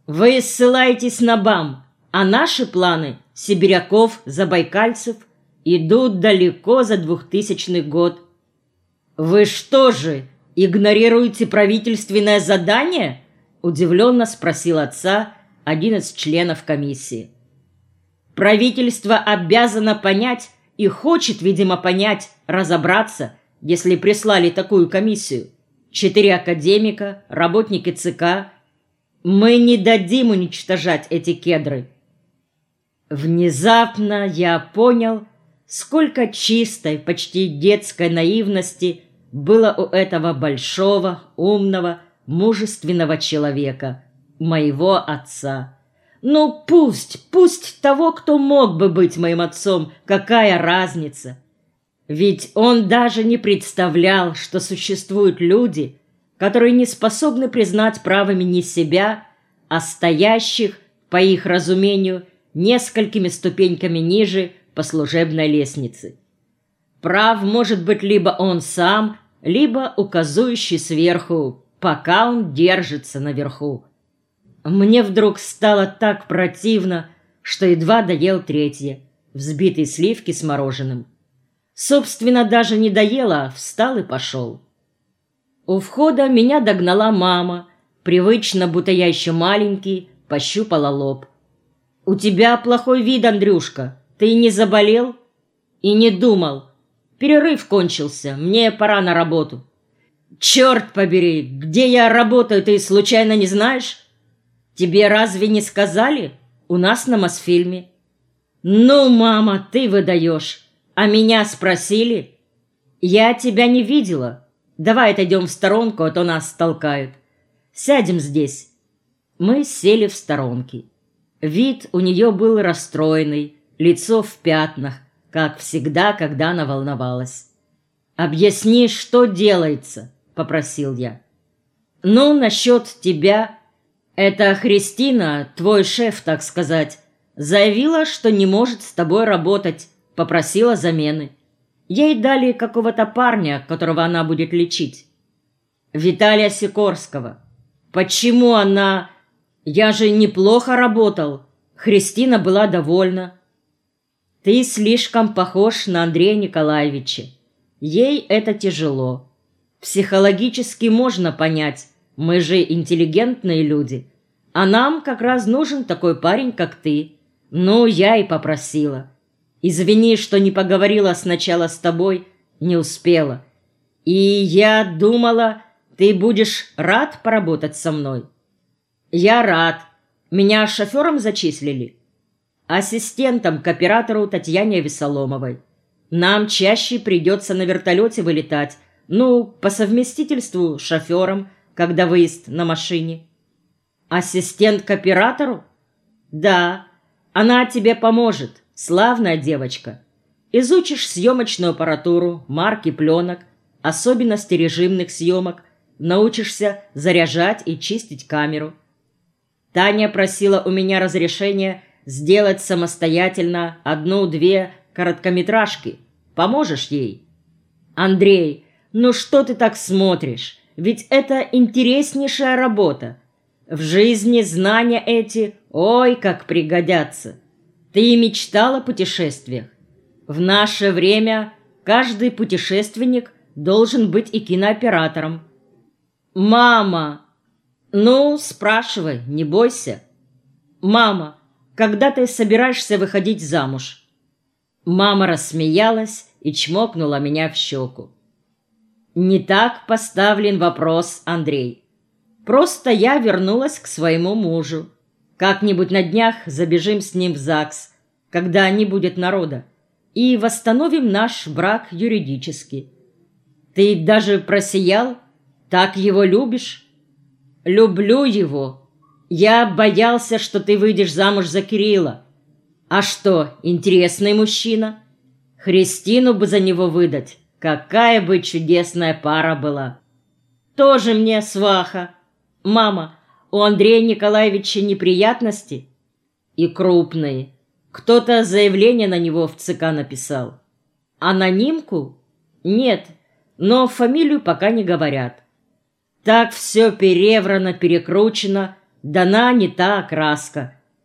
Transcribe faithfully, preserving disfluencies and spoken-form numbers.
Вы ссылаетесь на БАМ, а наши планы – сибиряков, забайкальцев – идут далеко за двухтысячный год. Вы что же, игнорируете правительственное задание? Удивленно спросил отца один из членов комиссии. Правительство обязано понять и хочет, видимо, понять, разобраться, если прислали такую комиссию. Четыре академика, работники ЦК. Мы не дадим уничтожать эти кедры. Внезапно я понял, сколько чистой, почти детской наивности было у этого большого, умного, мужественного человека, моего отца. Ну пусть, пусть того, кто мог бы быть моим отцом, какая разница? Ведь он даже не представлял, что существуют люди, которые не способны признать правыми не себя, а стоящих, по их разумению, несколькими ступеньками ниже по служебной лестнице. Прав может быть либо он сам, либо указующий сверху, пока он держится наверху. Мне вдруг стало так противно, что едва доел третье, взбитые сливки с мороженым. Собственно, даже не доела, а встал и пошел. У входа меня догнала мама, привычно, будто я еще маленький, пощупала лоб. «У тебя плохой вид, Андрюшка. Ты не заболел?» «И не думал. Перерыв кончился, мне пора на работу». «Черт побери, где я работаю, ты случайно не знаешь?» «Тебе разве не сказали? У нас на Мосфильме». «Ну, мама, ты выдаешь. А меня спросили?» «Я тебя не видела. Давай отойдем в сторонку, а то нас толкают. Сядем здесь». Мы сели в сторонке. Вид у нее был расстроенный, лицо в пятнах, как всегда, когда она волновалась. «Объясни, что делается», — попросил я. «Ну, насчет тебя. Это Христина, твой шеф, так сказать, заявила, что не может с тобой работать, попросила замены. Ей дали какого-то парня, которого она будет лечить. Виталия Сикорского. Почему она... Я же неплохо работал. Христина была довольна. Ты слишком похож на Андрея Николаевича. Ей это тяжело. Психологически можно понять. Мы же интеллигентные люди. А нам как раз нужен такой парень, как ты. Ну, я и попросила. Извини, что не поговорила сначала с тобой, не успела. И я думала, ты будешь рад поработать со мной. Я рад. Меня шофером зачислили. Ассистентом к оператору Татьяне Весоломовой. Нам чаще придется на вертолете вылетать. Ну, по совместительству шофером, когда выезд на машине. Ассистент к оператору? Да, она тебе поможет. Славная девочка. Изучишь съемочную аппаратуру, марки пленок, особенности режимных съемок, научишься заряжать и чистить камеру. Таня просила у меня разрешения сделать самостоятельно одну-две короткометражки. Поможешь ей? Андрей, ну что ты так смотришь? Ведь это интереснейшая работа. В жизни знания эти, ой, как пригодятся. Ты мечтал о путешествиях. В наше время каждый путешественник должен быть и кинооператором. Мама! Ну, спрашивай, не бойся. Мама, когда ты собираешься выходить замуж? Мама рассмеялась и чмокнула меня в щеку. Не так поставлен вопрос, Андрей. Просто я вернулась к своему мужу. Как-нибудь на днях забежим с ним в ЗАГС, когда не будет народа, и восстановим наш брак юридически. Ты даже просиял? Так его любишь? Люблю его. Я боялся, что ты выйдешь замуж за Кирилла. А что, интересный мужчина? Христину бы за него выдать. Какая бы чудесная пара была. Тоже мне сваха. Мама, у Андрея Николаевича неприятности? И крупные. Кто-то заявление на него в ЦК написал. Анонимку? Нет, но фамилию пока не говорят. Так все переврано, перекручено. дана не та окраска,